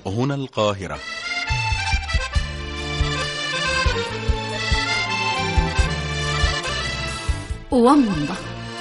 هنا القاهرة. ومضة.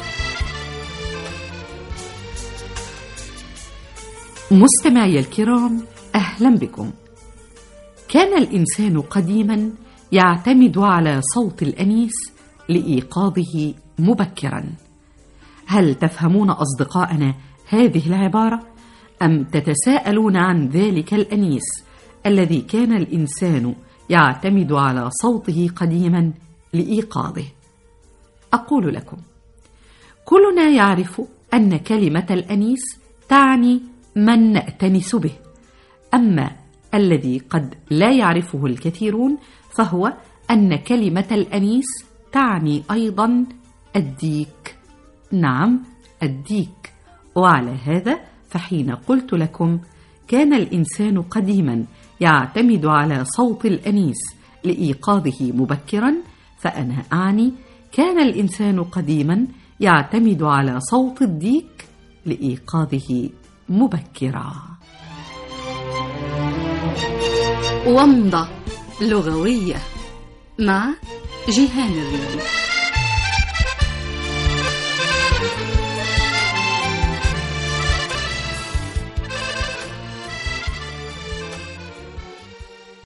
مستمعي الكرام، أهلا بكم. كان الإنسان قديما يعتمد على صوت الأنيس لإيقاظه مبكرا. هل تفهمون أصدقائنا هذه العبارة؟ أم تتساءلون عن ذلك الأنيس الذي كان الإنسان يعتمد على صوته قديما لإيقاظه؟ أقول لكم، كلنا يعرف أن كلمة الأنيس تعني من نأتنس به، أما الذي قد لا يعرفه الكثيرون فهو أن كلمة الأنيس تعني أيضا الديك. نعم، الديك. وعلى هذا فحين قلت لكم كان الإنسان قديما يعتمد على صوت الأنيس لإيقاظه مبكرا، فأنا أعني كان الإنسان قديما يعتمد على صوت الديك لإيقاظه مبكرا. ومضة لغوية مع جيهان الريدي.